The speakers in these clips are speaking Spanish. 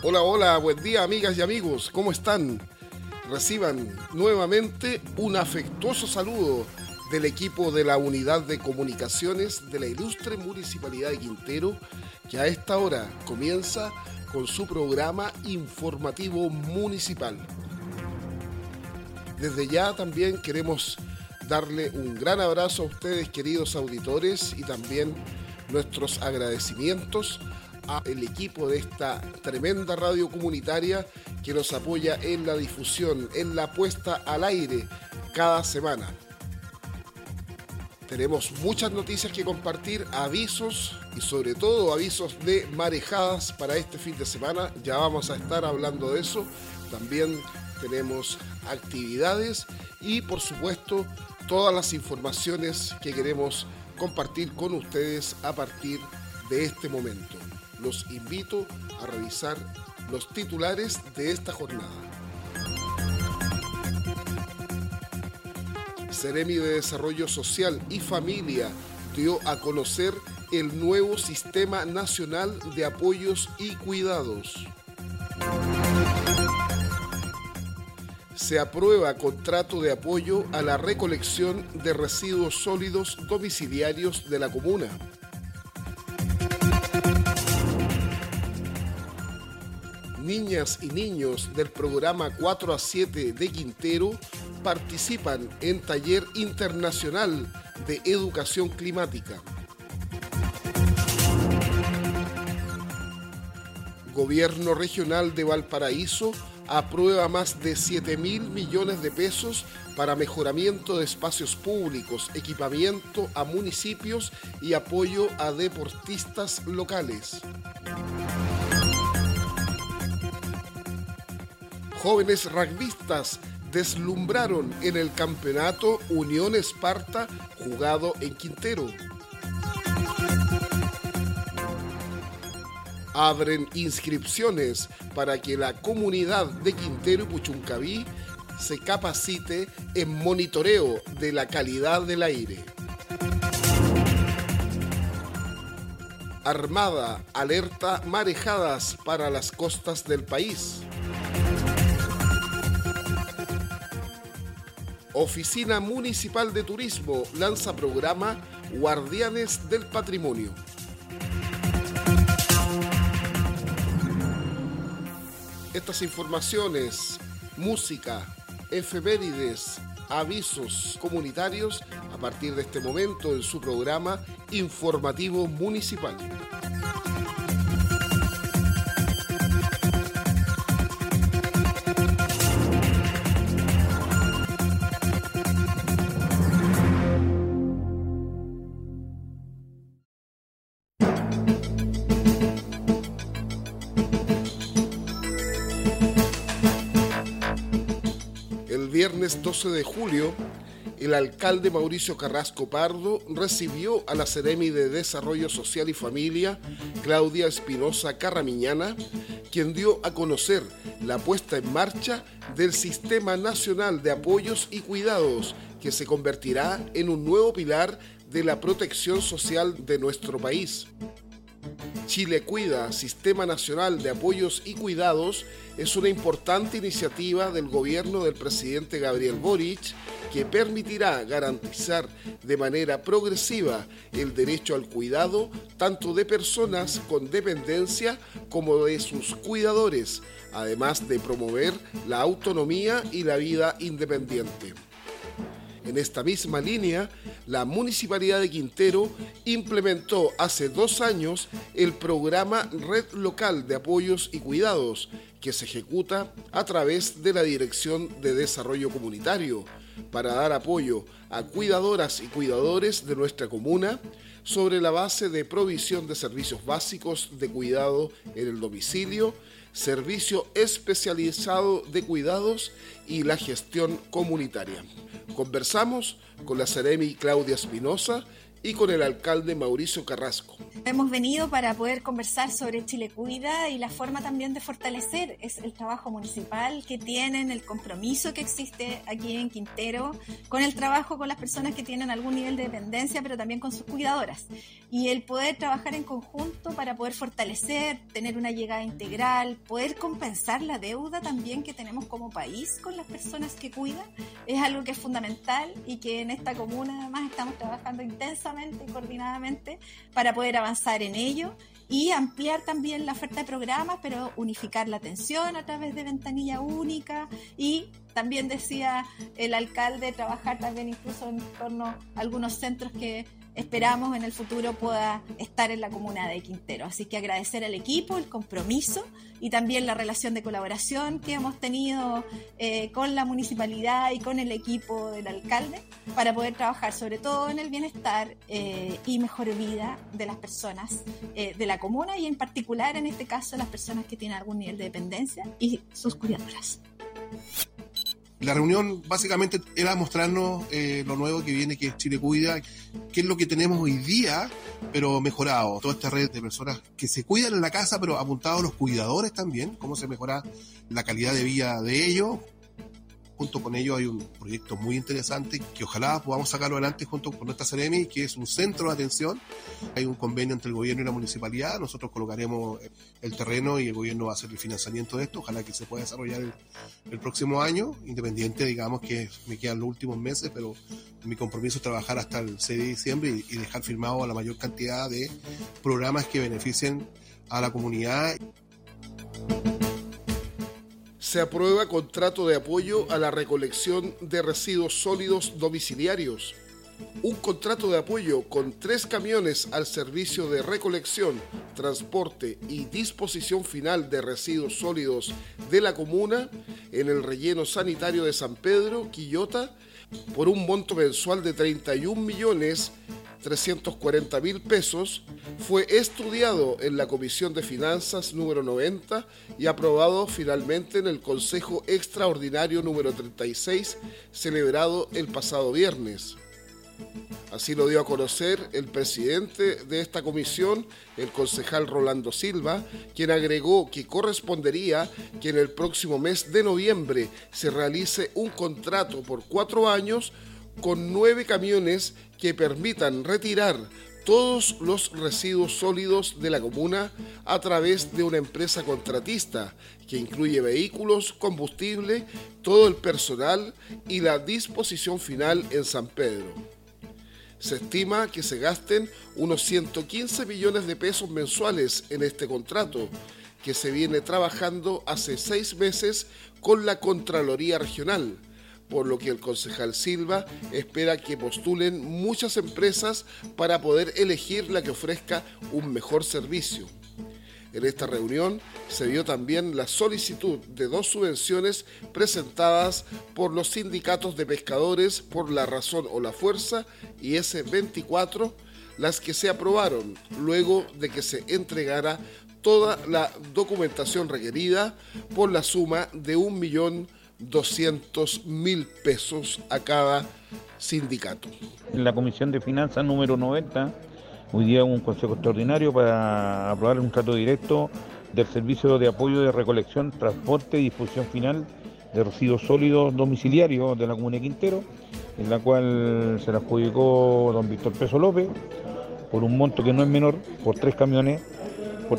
Hola, hola, buen día amigas y amigos, ¿cómo están? Reciban nuevamente un afectuoso saludo del equipo de la Unidad de Comunicaciones de la ilustre Municipalidad de Quintero, que a esta hora comienza con su programa informativo municipal. Desde ya también queremos darle un gran abrazo a ustedes, queridos auditores, y también nuestros agradecimientos al equipo de esta tremenda radio comunitaria que nos apoya en la difusión, en la puesta al aire cada semana. Tenemos muchas noticias que compartir, avisos y sobre todo avisos de marejadas para este fin de semana. Ya vamos a estar hablando de eso. También tenemos actividades y por supuesto todas las informaciones que queremos compartir con ustedes a partir de este momento. Los invito a revisar los titulares de esta jornada. Seremi de Desarrollo Social y Familia dio a conocer el nuevo Sistema Nacional de Apoyos y Cuidados. Se aprueba contrato de apoyo a la recolección de residuos sólidos domiciliarios de la comuna. Niñas y niños del programa 4 a 7 de Quintero participan en taller internacional de educación climática. Gobierno regional de Valparaíso aprueba más de 7.000 millones de pesos para mejoramiento de espacios públicos, equipamiento a municipios y apoyo a deportistas locales. Jóvenes rugbistas deslumbraron en el campeonato Unión Esparta jugado en Quintero. Abren inscripciones para que la comunidad de Quintero y Puchuncaví se capacite en monitoreo de la calidad del aire. Armada alerta marejadas para las costas del país. Oficina Municipal de Turismo lanza programa Guardianes del Patrimonio. Estas informaciones, música, efemérides, avisos comunitarios a partir de este momento en su programa informativo municipal. Viernes 12 de julio, el alcalde Mauricio Carrasco Pardo recibió a la Seremi de Desarrollo Social y Familia, Claudia Espinosa Carramiñana, quien dio a conocer la puesta en marcha del Sistema Nacional de Apoyos y Cuidados, que se convertirá en un nuevo pilar de la protección social de nuestro país. Chile Cuida, Sistema Nacional de Apoyos y Cuidados, es una importante iniciativa del gobierno del presidente Gabriel Boric que permitirá garantizar de manera progresiva el derecho al cuidado tanto de personas con dependencia como de sus cuidadores, además de promover la autonomía y la vida independiente. En esta misma línea, la Municipalidad de Quintero implementó hace 2 años el programa Red Local de Apoyos y Cuidados, que se ejecuta a través de la Dirección de Desarrollo Comunitario, para dar apoyo a cuidadoras y cuidadores de nuestra comuna sobre la base de provisión de servicios básicos de cuidado en el domicilio, servicio especializado de cuidados y la gestión comunitaria. Conversamos con la Seremi Claudia Espinosa y con el alcalde Mauricio Carrasco. Hemos venido para poder conversar sobre Chile Cuida y la forma también de fortalecer es el trabajo municipal que tienen, el compromiso que existe aquí en Quintero con el trabajo con las personas que tienen algún nivel de dependencia, pero también con sus cuidadoras. Y el poder trabajar en conjunto para poder fortalecer, tener una llegada integral, poder compensar la deuda también que tenemos como país con las personas que cuidan, es algo que es fundamental y que en esta comuna además estamos trabajando intensamente y coordinadamente para poder avanzar en ello y ampliar también la oferta de programas, pero unificar la atención a través de ventanilla única y también decía el alcalde, trabajar también incluso en torno a algunos centros que esperamos en el futuro pueda estar en la comuna de Quintero. Así que agradecer al equipo, el compromiso y también la relación de colaboración que hemos tenido con la municipalidad y con el equipo del alcalde para poder trabajar sobre todo en el bienestar y mejor vida de las personas de la comuna y en particular en este caso las personas que tienen algún nivel de dependencia y sus cuidadoras. La reunión básicamente era mostrarnos lo nuevo que viene, que es Chile Cuida, qué es lo que tenemos hoy día, pero mejorado. Toda esta red de personas que se cuidan en la casa, pero apuntados a los cuidadores también, cómo se mejora la calidad de vida de ellos. Junto con ellos hay un proyecto muy interesante que ojalá podamos sacarlo adelante junto con nuestra Ceremi, que es un centro de atención. Hay un convenio entre el gobierno y la municipalidad. Nosotros colocaremos el terreno y el gobierno va a hacer el financiamiento de esto. Ojalá que se pueda desarrollar el próximo año, independiente, digamos, que me quedan los últimos meses, pero mi compromiso es trabajar hasta el 6 de diciembre y dejar firmado la mayor cantidad de programas que beneficien a la comunidad. Se aprueba contrato de apoyo a la recolección de residuos sólidos domiciliarios. Un contrato de apoyo con 3 camiones al servicio de recolección, transporte y disposición final de residuos sólidos de la comuna en el relleno sanitario de San Pedro, Quillota, por un monto mensual de 31.340.000 pesos, fue estudiado en la Comisión de Finanzas número 90 y aprobado finalmente en el Consejo Extraordinario número 36, celebrado el pasado viernes. Así lo dio a conocer el presidente de esta comisión, el concejal Rolando Silva, quien agregó que correspondería que en el próximo mes de noviembre se realice un contrato por 4 años con 9 camiones que permitan retirar todos los residuos sólidos de la comuna a través de una empresa contratista que incluye vehículos, combustible, todo el personal y la disposición final en San Pedro. Se estima que se gasten unos 115 millones de pesos mensuales en este contrato, que se viene trabajando hace 6 meses con la Contraloría Regional, por lo que el concejal Silva espera que postulen muchas empresas para poder elegir la que ofrezca un mejor servicio. En esta reunión se vio también la solicitud de 2 subvenciones presentadas por los sindicatos de pescadores por La Razón o La Fuerza y S24, las que se aprobaron luego de que se entregara toda la documentación requerida por la suma de 1.200.000 pesos a cada sindicato. En la Comisión de Finanzas número 90, hoy día hubo un consejo extraordinario para aprobar un trato directo del servicio de apoyo de recolección, transporte y disposición final de residuos sólidos domiciliarios de la comuna de Quintero, en la cual se la adjudicó don Víctor Peso López por un monto que no es menor, por 3 camiones, por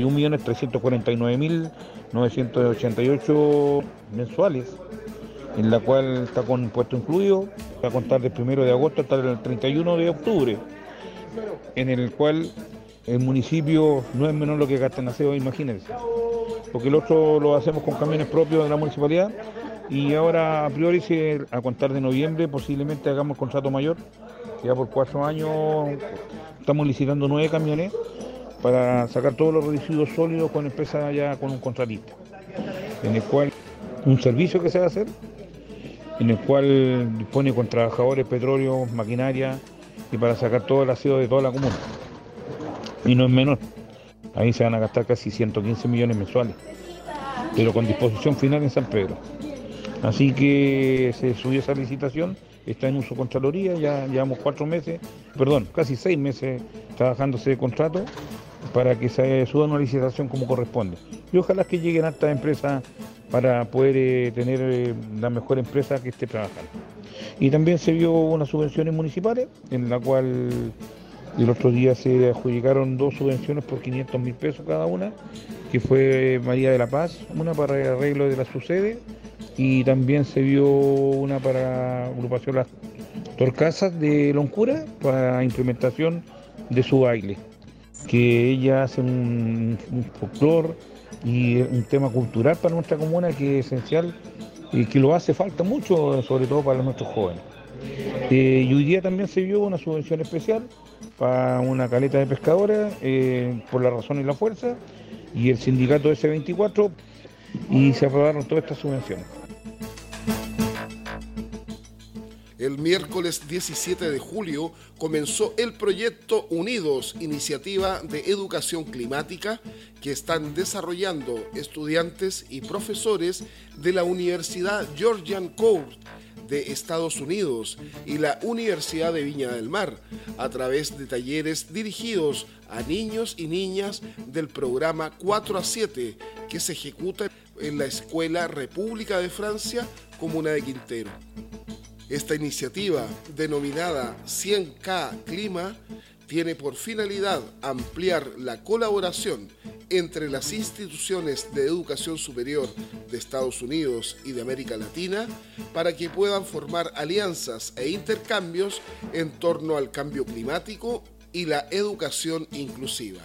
31.349.988 mensuales, en la cual está con impuesto incluido, va a contar del 1 de agosto hasta el 31 de octubre, en el cual el municipio no es menor lo que gasta en aseo, imagínense, porque el otro lo hacemos con camiones propios de la municipalidad y ahora a priori a contar de noviembre posiblemente hagamos contrato mayor, ya por 4 años estamos licitando 9 camiones para sacar todos los residuos sólidos con empresa ya con un contratista, en el cual un servicio que se va a hacer, en el cual dispone con trabajadores, petróleo, maquinaria y para sacar todo el aseo de toda la comuna. Y no es menor, ahí se van a gastar casi 115 millones mensuales, pero con disposición final en San Pedro. Así que se subió esa licitación está en uso Contraloría, ya llevamos casi 6 meses trabajándose de contrato para que se suba una licitación como corresponde. Y ojalá que lleguen hartas empresas para poder tener la mejor empresa que esté trabajando. Y también se vio unas subvenciones municipales, en la cual el otro día se adjudicaron 2 subvenciones por 500.000 pesos cada una, que fue María de la Paz, una para el arreglo de la subsede, y también se vio una para agrupación Las Torcasas de Loncura, para implementación de su baile, que ella hace un folclore y un tema cultural para nuestra comuna que es esencial y que lo hace falta mucho, sobre todo para nuestros jóvenes. Y hoy día también se vio una subvención especial para una caleta de pescadores por la razón y la fuerza y el sindicato S24, y se aprobaron todas estas subvenciones. El miércoles 17 de julio comenzó el proyecto Unidos, iniciativa de educación climática que están desarrollando estudiantes y profesores de la Universidad Georgian Court de Estados Unidos y la Universidad de Viña del Mar, a través de talleres dirigidos a niños y niñas del programa 4 a 7 que se ejecuta en la Escuela República de Francia, comuna de Quintero. Esta iniciativa, denominada 100K Clima, tiene por finalidad ampliar la colaboración entre las instituciones de educación superior de Estados Unidos y de América Latina para que puedan formar alianzas e intercambios en torno al cambio climático y la educación inclusiva.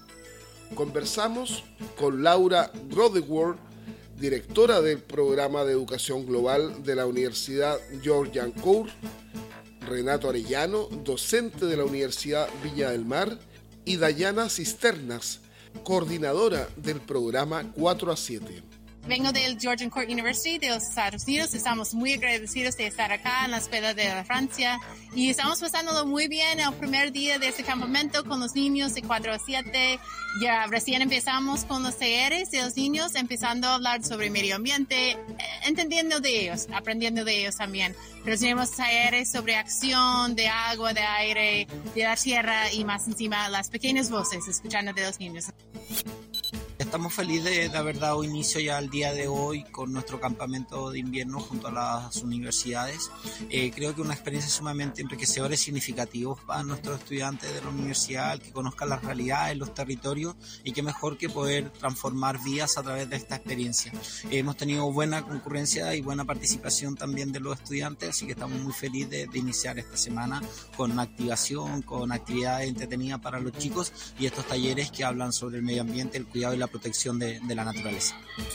Conversamos con Laura Grodeworth, directora del Programa de Educación Global de la Universidad Georgian Court, Renato Arellano, docente de la Universidad Viña del Mar, y Dayana Cisternas, coordinadora del programa 4 a 7. Vengo del Georgian Court University de los Estados Unidos. Estamos muy agradecidos de estar acá en la Escuela de Francia y estamos pasándolo muy bien el primer día de este campamento con los niños de 4 a 7. Ya recién empezamos con los talleres de los niños, empezando a hablar sobre medio ambiente, entendiendo de ellos, aprendiendo de ellos también. Pero tenemos talleres sobre acción, de agua, de aire, de la tierra y más encima las pequeñas voces, escuchando de los niños. Estamos felices de haber dado inicio ya al día de hoy con nuestro campamento de invierno junto a las universidades. Creo que una experiencia sumamente enriquecedora y significativa para nuestros estudiantes de la universidad, que conozcan las realidades, los territorios, y qué mejor que poder transformar vidas a través de esta experiencia. Hemos tenido buena concurrencia y buena participación también de los estudiantes, así que estamos muy felices de iniciar esta semana con activación, con actividades entretenidas para los chicos y estos talleres que hablan sobre el medio ambiente, el cuidado y la protección de la naturaleza.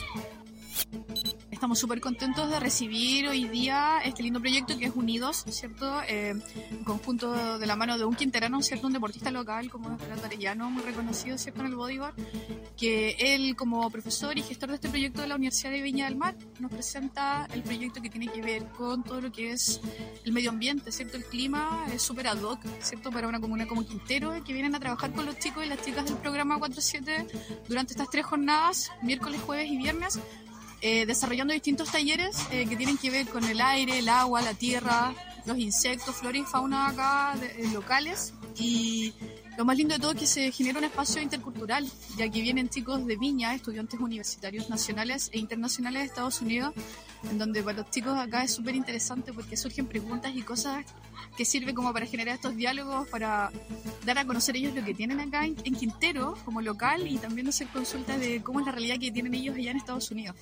Estamos súper contentos de recibir hoy día este lindo proyecto que es Unidos, ¿cierto? En conjunto de la mano de un quinterano, ¿cierto? Un deportista local como es Renato Arellano, muy reconocido, ¿cierto? En el bodyboard, que él como profesor y gestor de este proyecto de la Universidad de Viña del Mar nos presenta el proyecto que tiene que ver con todo lo que es el medio ambiente, ¿cierto? El clima es súper ad hoc, ¿cierto? Para una comuna como Quintero, que vienen a trabajar con los chicos y las chicas del programa 4-7 durante estas 3 jornadas, miércoles, jueves y viernes, desarrollando distintos talleres que tienen que ver con el aire, el agua, la tierra, los insectos, flora y fauna acá locales. Y lo más lindo de todo es que se genera un espacio intercultural, ya que vienen chicos de Viña, estudiantes universitarios nacionales e internacionales de Estados Unidos, en donde para los chicos acá es súper interesante porque surgen preguntas y cosas que sirven como para generar estos diálogos, para dar a conocer ellos lo que tienen acá en Quintero como local y también hacer consultas de cómo es la realidad que tienen ellos allá en Estados Unidos.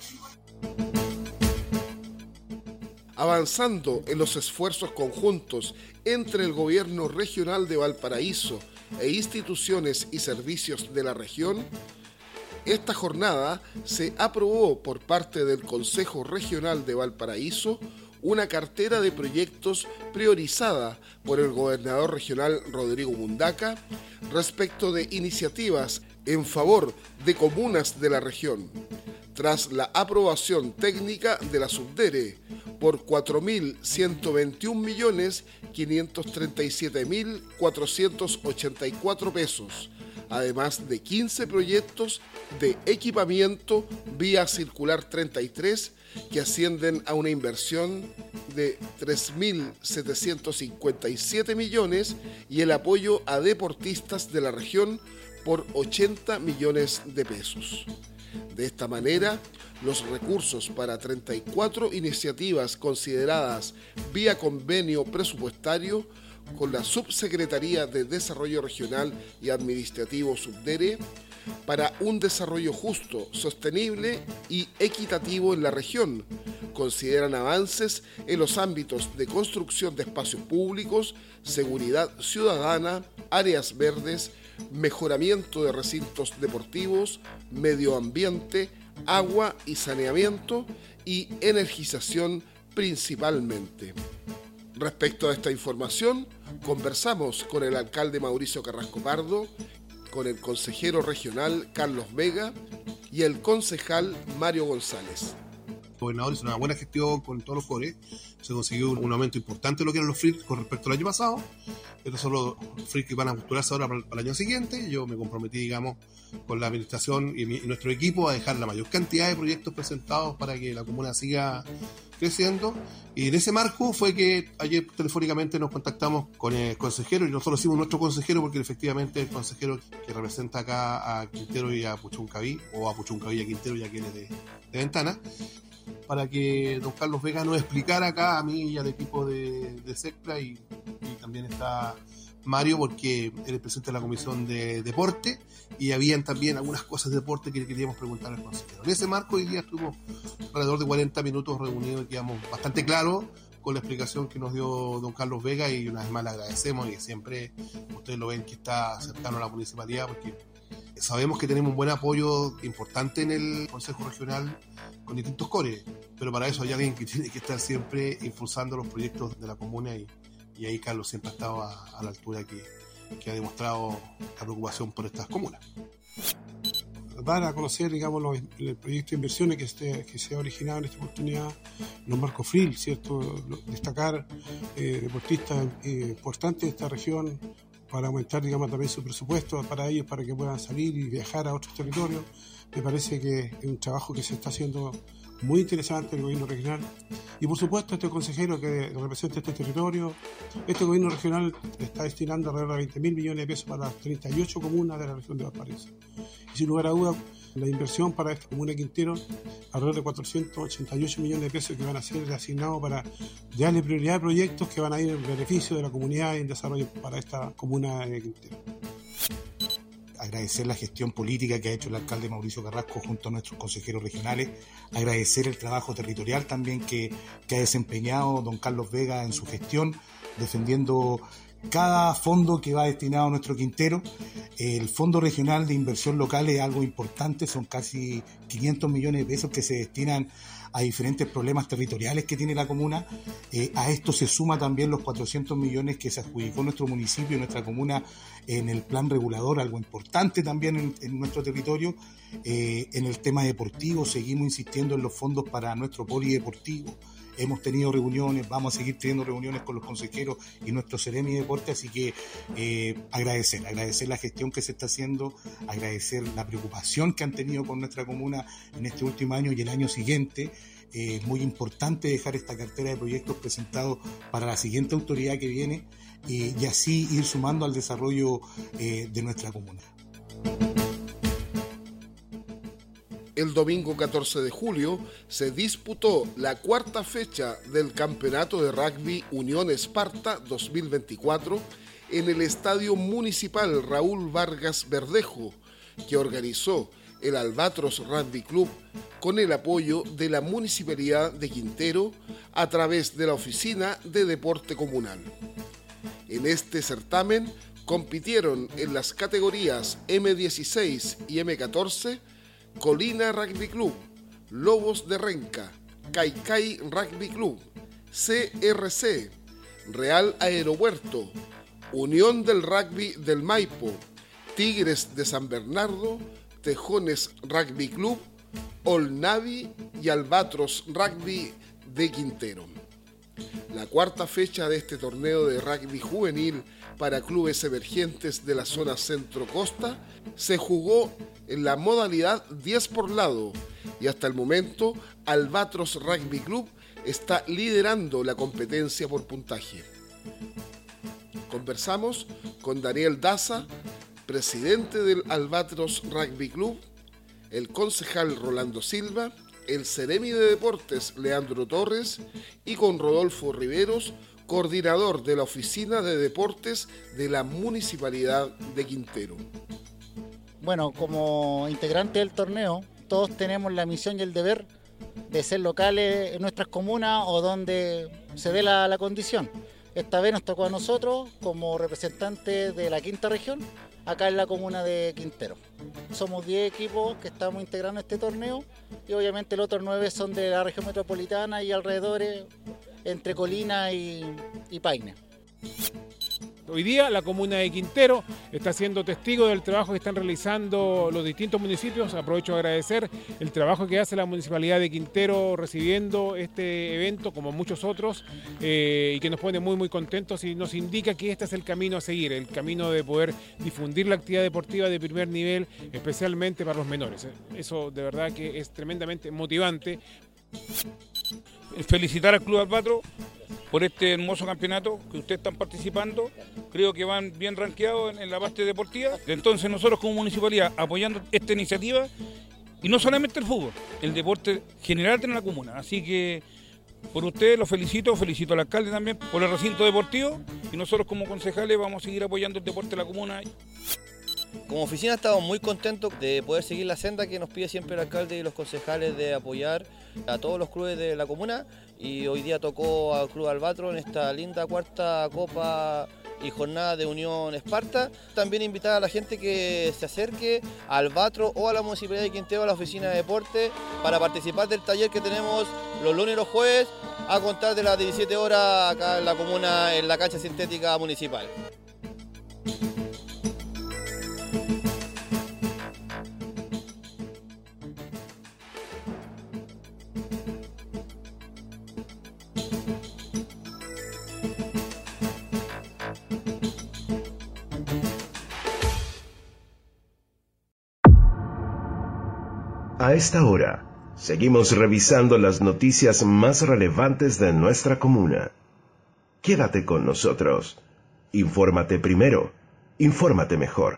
Avanzando en los esfuerzos conjuntos entre el gobierno regional de Valparaíso e instituciones y servicios de la región, esta jornada se aprobó por parte del Consejo Regional de Valparaíso una cartera de proyectos priorizada por el gobernador regional Rodrigo Mundaca respecto de iniciativas en favor de comunas de la región, tras la aprobación técnica de la Subdere por 4.121.537.484 pesos, además de 15 proyectos de equipamiento vía circular 33 que ascienden a una inversión de 3.757 millones y el apoyo a deportistas de la región por 80 millones de pesos. De esta manera, los recursos para 34 iniciativas consideradas vía convenio presupuestario con la Subsecretaría de Desarrollo Regional y Administrativo Subdere para un desarrollo justo, sostenible y equitativo en la región, consideran avances en los ámbitos de construcción de espacios públicos, seguridad ciudadana, áreas verdes, mejoramiento de recintos deportivos, medio ambiente, agua y saneamiento y energización principalmente. Respecto a esta información, conversamos con el alcalde Mauricio Carrasco Pardo, con el consejero regional Carlos Vega y el concejal Mario González. El gobernador hizo una buena gestión con todos los cores, se consiguió un aumento importante de lo que eran los FRIC con respecto al año pasado. Estos son los FRIC que van a postularse ahora para el año siguiente. Yo me comprometí, digamos, con la administración y nuestro equipo a dejar la mayor cantidad de proyectos presentados para que la comuna siga creciendo. Y en ese marco fue que ayer telefónicamente nos contactamos con el consejero, y nosotros hicimos nuestro consejero porque efectivamente el consejero que representa acá a Quintero y a Puchuncaví, o a Puchuncaví y a Quintero, ya que él es de Ventana, para que don Carlos Vega nos explicara acá a mí y al equipo de SECPLA, y también está Mario, porque él es presidente de la Comisión de Deporte, y habían también algunas cosas de deporte que queríamos preguntar al consejero. En ese marco hoy día estuvimos alrededor de 40 minutos reunidos y quedamos bastante claros con la explicación que nos dio don Carlos Vega, y una vez más le agradecemos, y siempre ustedes lo ven que está cercano a la municipalidad, porque sabemos que tenemos un buen apoyo importante en el Consejo Regional con distintos cores, pero para eso hay alguien que tiene que estar siempre impulsando los proyectos de la comuna, y ahí Carlos siempre ha estado a la altura que ha demostrado la preocupación por estas comunas. Dar a conocer, digamos, el proyecto de inversiones que se ha originado en esta oportunidad, los marcos FRIL, ¿cierto? Destacar deportistas importantes de esta región para aumentar, digamos, también su presupuesto para ellos, para que puedan salir y viajar a otros territorios. Me parece que es un trabajo que se está haciendo muy interesante el gobierno regional, y por supuesto este consejero que representa este territorio. Este gobierno regional está destinando alrededor de 20.000 millones de pesos para las 38 comunas de la región de Valparaíso, y sin lugar a dudas la inversión para esta comuna de Quintero, alrededor de 488 millones de pesos que van a ser asignados para darle prioridad a proyectos que van a ir en beneficio de la comunidad y en desarrollo para esta comuna de Quintero. Agradecer la gestión política que ha hecho el alcalde Mauricio Carrasco junto a nuestros consejeros regionales, agradecer el trabajo territorial también que ha desempeñado don Carlos Vega en su gestión, defendiendo cada fondo que va destinado a nuestro Quintero. El Fondo Regional de Inversión Local es algo importante, son casi 500 millones de pesos que se destinan a diferentes problemas territoriales que tiene la comuna. A esto se suma también los 400 millones que se adjudicó nuestro municipio y nuestra comuna en el plan regulador, algo importante también en nuestro territorio. En el tema deportivo seguimos insistiendo en los fondos para nuestro polideportivo. Hemos tenido reuniones, vamos a seguir teniendo reuniones con los consejeros y nuestro Seremi de Deporte, así que agradecer la gestión que se está haciendo, agradecer la preocupación que han tenido con nuestra comuna en este último año y el año siguiente. Es muy importante dejar esta cartera de proyectos presentados para la siguiente autoridad que viene, y así ir sumando al desarrollo de nuestra comuna. El domingo 14 de julio se disputó la cuarta fecha del Campeonato de Rugby Unión Esparta 2024 en el Estadio Municipal Raúl Vargas Verdejo, que organizó el Albatros Rugby Club con el apoyo de la Municipalidad de Quintero a través de la Oficina de Deporte Comunal. En este certamen compitieron en las categorías M16 y M14 Colina Rugby Club, Lobos de Renca, Caicay Rugby Club, CRC, Real Aeropuerto, Unión del Rugby del Maipo, Tigres de San Bernardo, Tejones Rugby Club, All Navy y Albatros Rugby de Quintero. La cuarta fecha de este torneo de rugby juvenil para clubes emergentes de la zona centro-costa se jugó en la modalidad 10 por lado y hasta el momento Albatros Rugby Club está liderando la competencia por puntaje. Conversamos con Daniel Daza, presidente del Albatros Rugby Club, el concejal Rolando Silva, el Ceremi de Deportes Leandro Torres y con Rodolfo Riveros, coordinador de la Oficina de Deportes de la Municipalidad de Quintero. Bueno, como integrante del torneo, todos tenemos la misión y el deber de ser locales en nuestras comunas o donde se dé la condición. Esta vez nos tocó a nosotros como representantes de la quinta región, acá en la comuna de Quintero. Somos 10 equipos que estamos integrando este torneo y obviamente los otros 9 son de la región metropolitana y alrededores, entre Colina y Paine. Hoy día la comuna de Quintero está siendo testigo del trabajo que están realizando los distintos municipios. Aprovecho de agradecer el trabajo que hace la Municipalidad de Quintero recibiendo este evento, como muchos otros, y que nos pone muy contentos y nos indica que este es el camino a seguir, el camino de poder difundir la actividad deportiva de primer nivel, especialmente para los menores. Eso de verdad que es tremendamente motivante. Felicitar al Club Albatros por este hermoso campeonato que ustedes están participando. Creo que van bien rankeados en la parte deportiva. Entonces nosotros como municipalidad apoyando esta iniciativa, y no solamente el fútbol, el deporte general de la comuna. Así que por ustedes los felicito al alcalde también por el recinto deportivo, y nosotros como concejales vamos a seguir apoyando el deporte de la comuna. Como oficina estamos muy contentos de poder seguir la senda que nos pide siempre el alcalde y los concejales de apoyar a todos los clubes de la comuna, y hoy día tocó al Club Albatros en esta linda cuarta Copa y Jornada de Unión Esparta. También invitar a la gente que se acerque a Albatros o a la Municipalidad de Quintero, a la Oficina de Deporte, para participar del taller que tenemos los lunes y los jueves a contar de las 17 horas acá en la comuna, en la cancha sintética municipal. A esta hora, seguimos revisando las noticias más relevantes de nuestra comuna. Quédate con nosotros. Infórmate primero, infórmate mejor.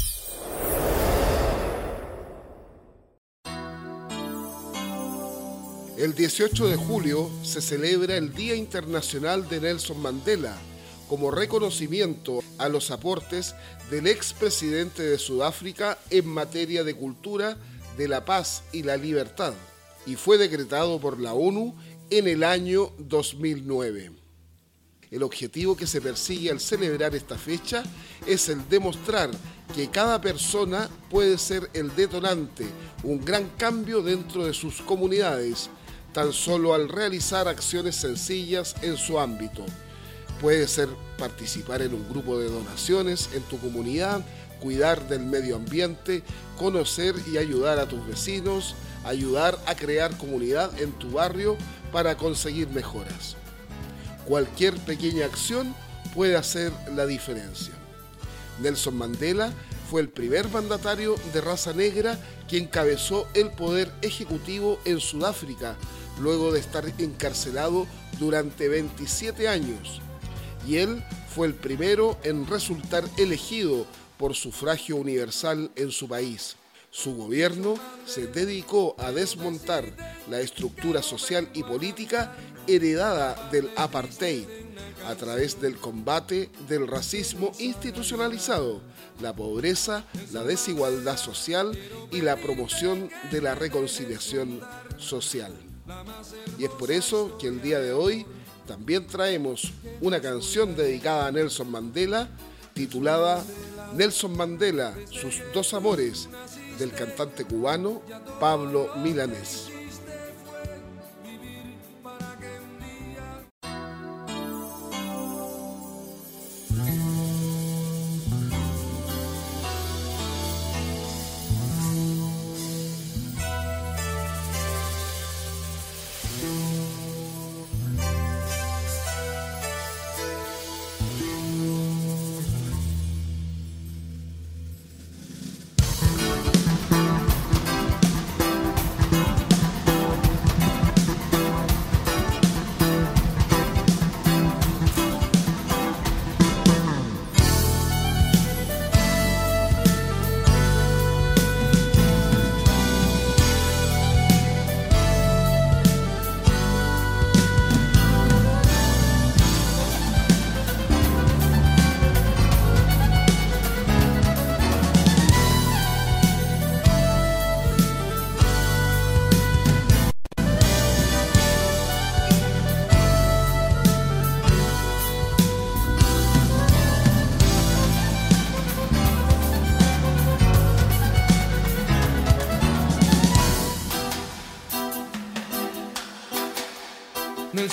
El 18 de julio se celebra el Día Internacional de Nelson Mandela, como reconocimiento a los aportes del expresidente de Sudáfrica en materia de cultura, de la paz y la libertad, y fue decretado por la ONU en el año 2009. El objetivo que se persigue al celebrar esta fecha es el demostrar que cada persona puede ser el detonante, un gran cambio dentro de sus comunidades, tan solo al realizar acciones sencillas en su ámbito. Puede ser participar en un grupo de donaciones en tu comunidad, cuidar del medio ambiente, conocer y ayudar a tus vecinos, ayudar a crear comunidad en tu barrio para conseguir mejoras. Cualquier pequeña acción puede hacer la diferencia. Nelson Mandela fue el primer mandatario de raza negra que encabezó el poder ejecutivo en Sudáfrica, luego de estar encarcelado durante 27 años. Y él fue el primero en resultar elegido por sufragio universal en su país. Su gobierno se dedicó a desmontar la estructura social y política heredada del apartheid a través del combate del racismo institucionalizado, la pobreza, la desigualdad social y la promoción de la reconciliación social. Y es por eso que el día de hoy también traemos una canción dedicada a Nelson Mandela, titulada Nelson Mandela, sus dos amores, del cantante cubano Pablo Milanés.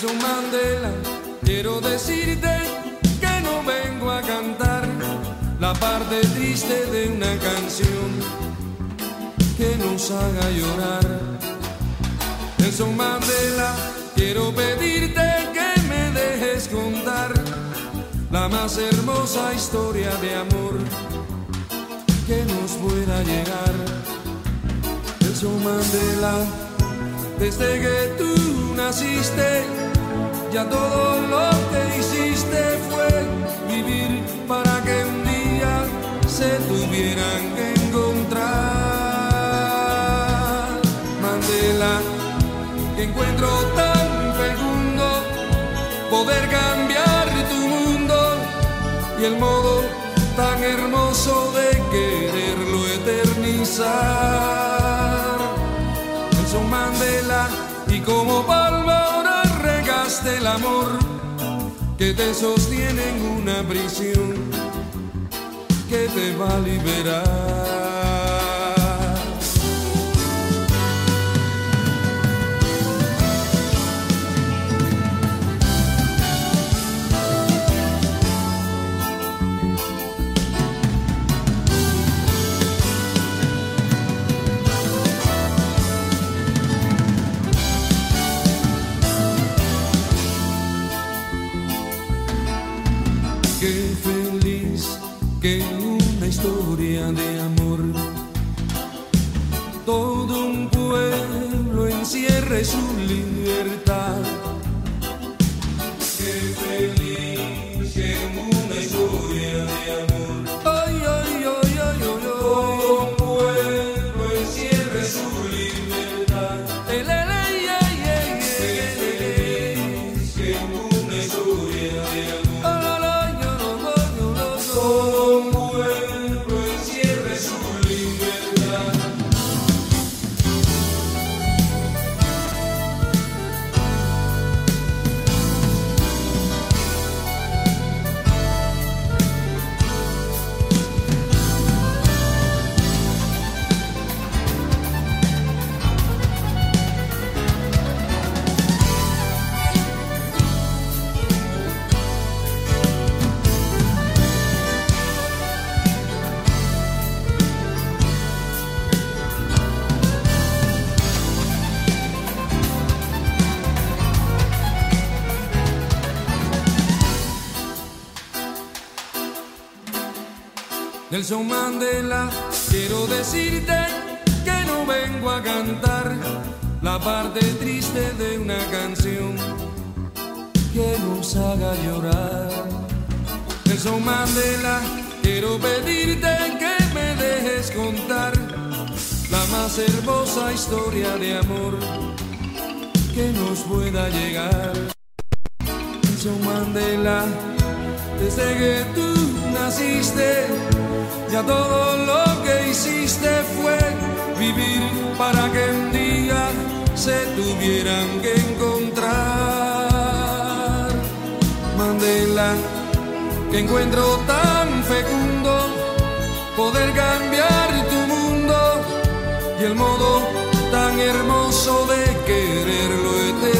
Nelson Mandela, quiero decirte que no vengo a cantar la parte triste de una canción que nos haga llorar. Nelson Mandela, quiero pedirte que me dejes contar la más hermosa historia de amor que nos pueda llegar. Nelson Mandela, desde que tú naciste, ya todo lo que hiciste fue vivir para que un día se tuvieran que encontrar. Mandela, que encuentro tan fecundo poder cambiar tu mundo y el modo tan hermoso de quererlo eternizar. Nelson Mandela, y como palma ahora regaste el amor que te sostiene en una prisión que te va a liberar. Qué feliz que en una historia de amor todo un pueblo encierre su libertad. Qué feliz que en una historia de amor, ay, ay, ay, ay, ay, todo un pueblo encierre su libertad. Qué feliz que en una historia de amor, todo un pueblo encierre su libertad. Nelson Mandela, quiero decirte que no vengo a cantar la parte triste de una canción que nos haga llorar. Nelson Mandela, quiero pedirte que me dejes contar la más hermosa historia de amor que nos pueda llegar. Nelson Mandela, desde que tú naciste, ya todo lo que hiciste fue vivir para que un día se tuvieran que encontrar. Mandela, que encuentro tan fecundo poder cambiar tu mundo y el modo tan hermoso de quererlo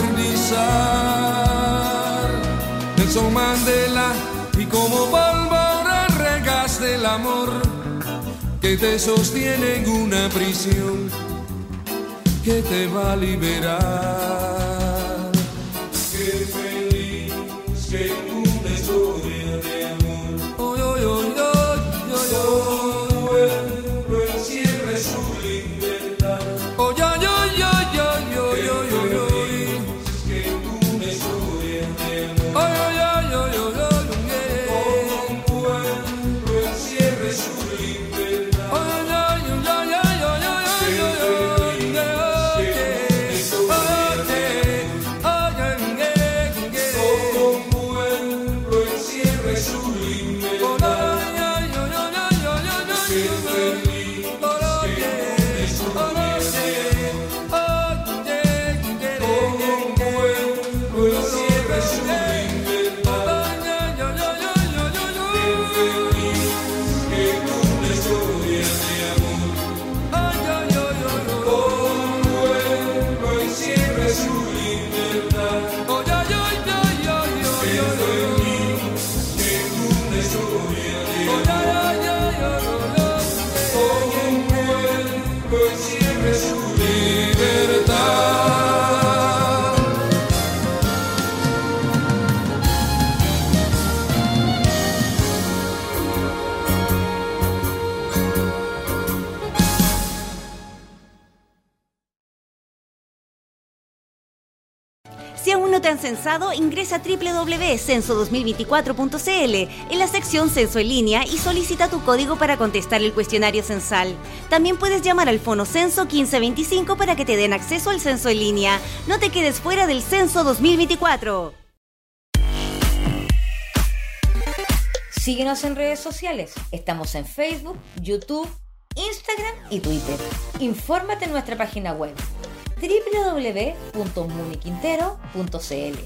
eternizar. Nelson Mandela, y como palma ahora regaste el amor que te sostiene en una prisión que te va a liberar. Qué feliz que en una historia de amor, oh, oh, oh, oh, oh, oh, todo pueblo encierre su libertad. Oh, yo, yo, yo, yo, yo, yo, yo, yo. Que en una historia de amor, oh, yo, yo, yo, yo, yo. te han censado, ingresa a www.censo2024.cl en la sección Censo en línea y solicita tu código para contestar el cuestionario censal. También puedes llamar al Fono Censo 1525 para que te den acceso al censo en línea. No te quedes fuera del Censo 2024. Síguenos en redes sociales. Estamos en Facebook, YouTube, Instagram y Twitter. Infórmate en nuestra página web www.muniquintero.cl.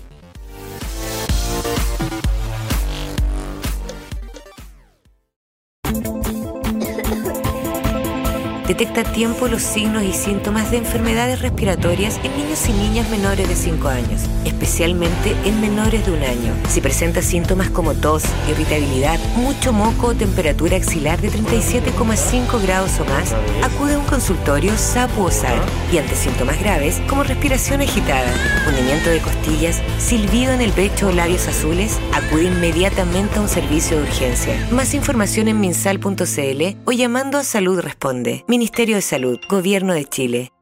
Detecta a tiempo los signos y síntomas de enfermedades respiratorias en niños y niñas menores de 5 años, especialmente en menores de 1 año. Si presenta síntomas como tos, irritabilidad, mucho moco o temperatura axilar de 37,5 grados o más, acude a un consultorio SAPU o SAR. Y ante síntomas graves como respiración agitada, hundimiento de costillas, silbido en el pecho o labios azules, acude inmediatamente a un servicio de urgencia. Más información en minsal.cl o llamando a Salud Responde. Ministerio de Salud, Gobierno de Chile.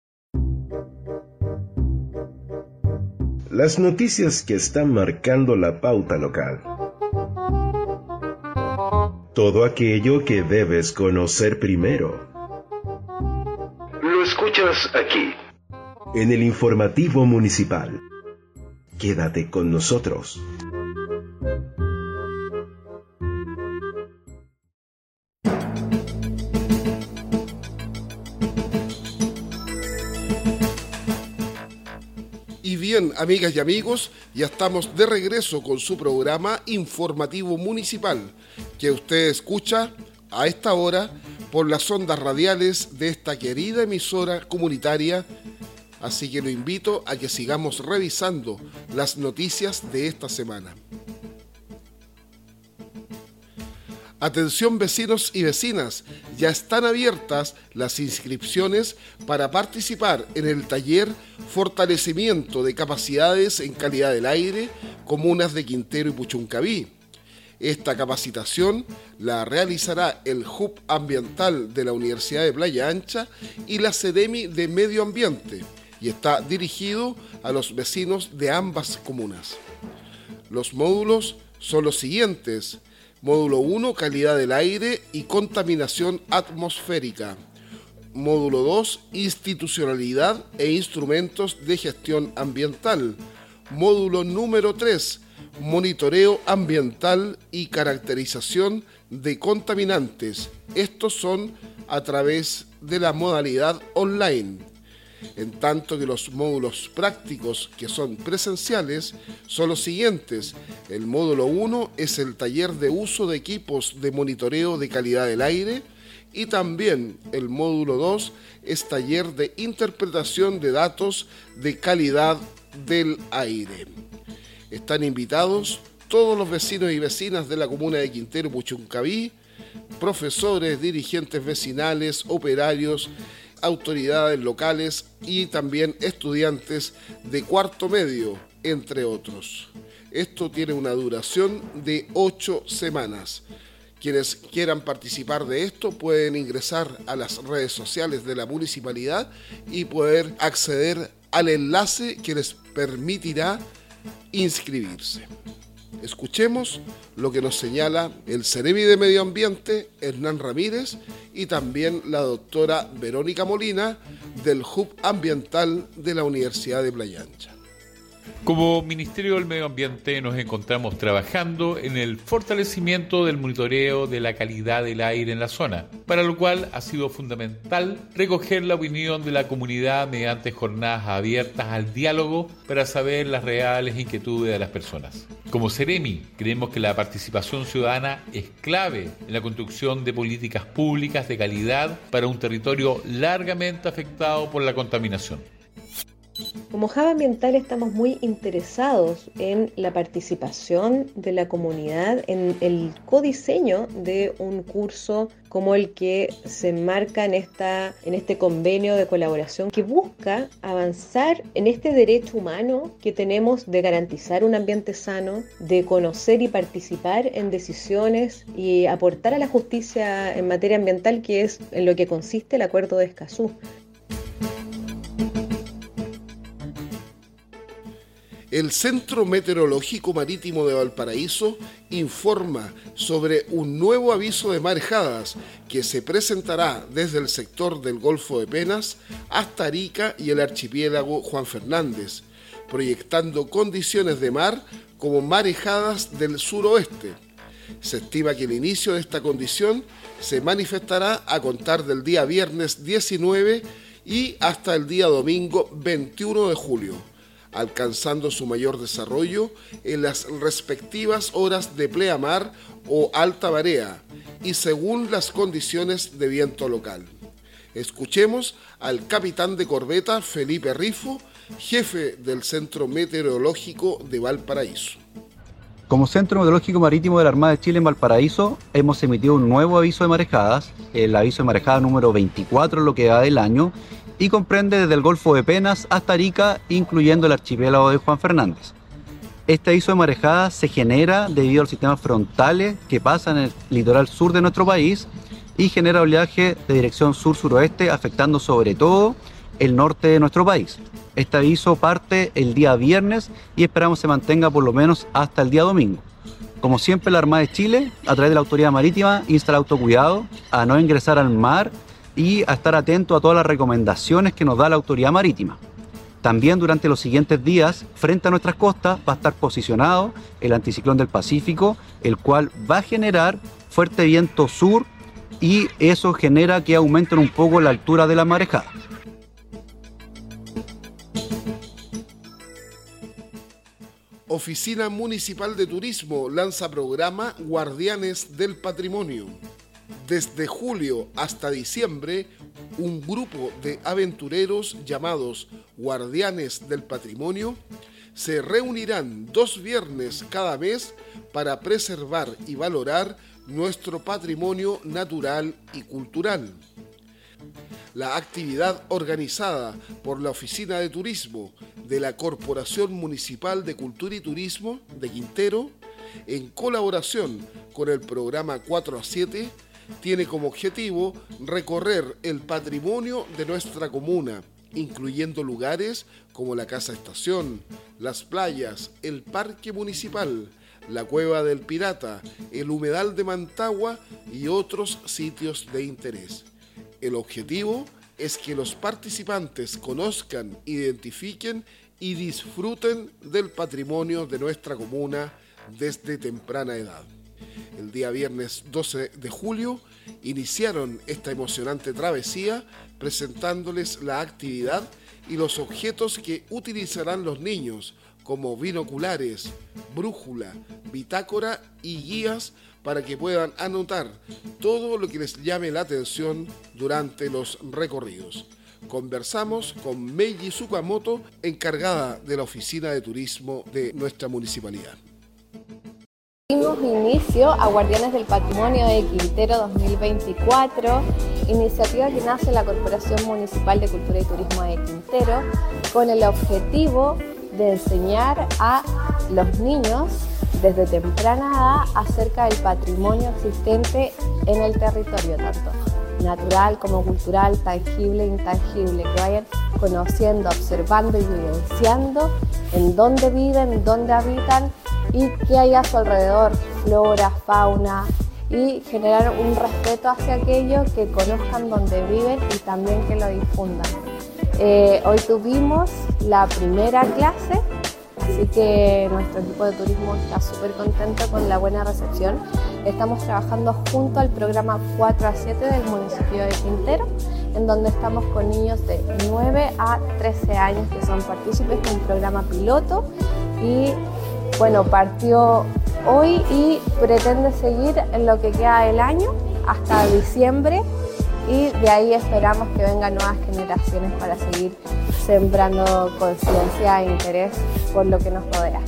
Las noticias que están marcando la pauta local. Todo aquello que debes conocer primero. Lo escuchas aquí, en el informativo municipal. Quédate con nosotros. Y bien, amigas y amigos, ya estamos de regreso con su programa informativo municipal, que usted escucha a esta hora por las ondas radiales de esta querida emisora comunitaria. Así que lo invito a que sigamos revisando las noticias de esta semana. Atención vecinos y vecinas, ya están abiertas las inscripciones para participar en el taller Fortalecimiento de Capacidades en Calidad del Aire, Comunas de Quintero y Puchuncaví. Esta capacitación la realizará el Hub Ambiental de la Universidad de Playa Ancha y la Seremi de Medio Ambiente y está dirigido a los vecinos de ambas comunas. Los módulos son los siguientes. Módulo 1, calidad del aire y contaminación atmosférica. Módulo 2, institucionalidad e instrumentos de gestión ambiental. Módulo número 3, monitoreo ambiental y caracterización de contaminantes. Estos son a través de la modalidad online. En tanto que los módulos prácticos que son presenciales son los siguientes. El módulo 1 es el taller de uso de equipos de monitoreo de calidad del aire y también el módulo 2 es taller de interpretación de datos de calidad del aire. Están invitados todos los vecinos y vecinas de la comuna de Quintero Puchuncaví, profesores, dirigentes vecinales, operarios, autoridades locales y también estudiantes de cuarto medio, entre otros. Esto tiene una duración de 8 semanas. Quienes quieran participar de esto pueden ingresar a las redes sociales de la municipalidad y poder acceder al enlace que les permitirá inscribirse. Escuchemos lo que nos señala el Seremi de Medio Ambiente, Hernán Ramírez, y también la doctora Verónica Molina, del Hub Ambiental de la Universidad de Playa Ancha. Como Ministerio del Medio Ambiente nos encontramos trabajando en el fortalecimiento del monitoreo de la calidad del aire en la zona, para lo cual ha sido fundamental recoger la opinión de la comunidad mediante jornadas abiertas al diálogo para saber las reales inquietudes de las personas. Como Seremi, creemos que la participación ciudadana es clave en la construcción de políticas públicas de calidad para un territorio largamente afectado por la contaminación. Como Hub Ambiental estamos muy interesados en la participación de la comunidad en el codiseño de un curso como el que se enmarca en este convenio de colaboración que busca avanzar en este derecho humano que tenemos de garantizar un ambiente sano, de conocer y participar en decisiones y aportar a la justicia en materia ambiental, que es en lo que consiste el Acuerdo de Escazú. El Centro Meteorológico Marítimo de Valparaíso informa sobre un nuevo aviso de marejadas que se presentará desde el sector del Golfo de Penas hasta Arica y el archipiélago Juan Fernández, proyectando condiciones de mar como marejadas del suroeste. Se estima que el inicio de esta condición se manifestará a contar del día viernes 19 y hasta el día domingo 21 de julio, alcanzando su mayor desarrollo en las respectivas horas de pleamar o alta marea y según las condiciones de viento local. Escuchemos al capitán de corbeta Felipe Rifo, jefe del Centro Meteorológico de Valparaíso. Como Centro Meteorológico Marítimo de la Armada de Chile en Valparaíso, hemos emitido un nuevo aviso de marejadas, el aviso de marejada número 24 en lo que va del año, y comprende desde el Golfo de Penas hasta Arica, incluyendo el archipiélago de Juan Fernández. Este aviso de marejadas se genera debido a los sistemas frontales que pasan en el litoral sur de nuestro país y genera oleaje de dirección sur-suroeste, afectando sobre todo el norte de nuestro país. Este aviso parte el día viernes y esperamos se mantenga por lo menos hasta el día domingo. Como siempre, la Armada de Chile, a través de la Autoridad Marítima, insta al autocuidado, a no ingresar al mar y a estar atento a todas las recomendaciones que nos da la Autoridad Marítima. También durante los siguientes días, frente a nuestras costas, va a estar posicionado el anticiclón del Pacífico, el cual va a generar fuerte viento sur y eso genera que aumenten un poco la altura de la marejada. Oficina Municipal de Turismo lanza programa Guardianes del Patrimonio. Desde julio hasta diciembre, un grupo de aventureros llamados Guardianes del Patrimonio se reunirán 2 viernes cada mes para preservar y valorar nuestro patrimonio natural y cultural. La actividad organizada por la Oficina de Turismo de la Corporación Municipal de Cultura y Turismo de Quintero, en colaboración con el programa 4-7, tiene como objetivo recorrer el patrimonio de nuestra comuna, incluyendo lugares como la Casa Estación, las playas, el Parque Municipal, la Cueva del Pirata, el Humedal de Mantagua y otros sitios de interés. El objetivo es que los participantes conozcan, identifiquen y disfruten del patrimonio de nuestra comuna desde temprana edad. El día viernes 12 de julio iniciaron esta emocionante travesía presentándoles la actividad y los objetos que utilizarán los niños como binoculares, brújula, bitácora y guías para que puedan anotar todo lo que les llame la atención durante los recorridos. Conversamos con Meiji Tsukamoto, encargada de la Oficina de Turismo de nuestra municipalidad. Dimos inicio a Guardianes del Patrimonio de Quintero 2024, iniciativa que nace en la Corporación Municipal de Cultura y Turismo de Quintero, con el objetivo de enseñar a los niños desde temprana edad acerca del patrimonio existente en el territorio, tanto natural como cultural, tangible e intangible, que vayan conociendo, observando y vivenciando en dónde viven, dónde habitan y qué hay a su alrededor, flora, fauna, y generar un respeto hacia aquello, que conozcan dónde viven y también que lo difundan. Hoy tuvimos la primera clase, así que nuestro equipo de turismo está súper contento con la buena recepción. Estamos trabajando junto al programa 4-7 del municipio de Quintero, en donde estamos con niños de 9 a 13 años que son partícipes de un programa piloto y bueno, partió hoy y pretende seguir en lo que queda del año hasta diciembre, y de ahí esperamos que vengan nuevas generaciones para seguir sembrando conciencia e interés por lo que nos rodea.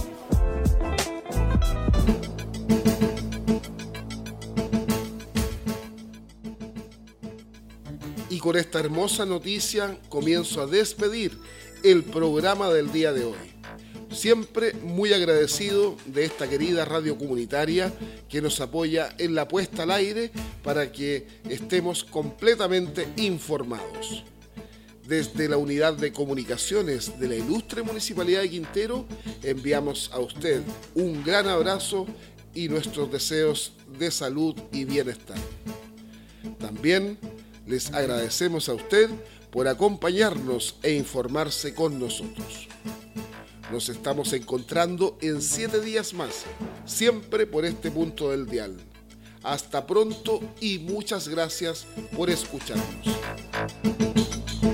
Y con esta hermosa noticia comienzo a despedir el programa del día de hoy. Siempre muy agradecido de esta querida radio comunitaria que nos apoya en la puesta al aire para que estemos completamente informados. Desde la Unidad de Comunicaciones de la Ilustre Municipalidad de Quintero, enviamos a usted un gran abrazo y nuestros deseos de salud y bienestar. También les agradecemos a usted por acompañarnos e informarse con nosotros. Nos estamos encontrando en 7 días más, siempre por este punto del dial. Hasta pronto y muchas gracias por escucharnos.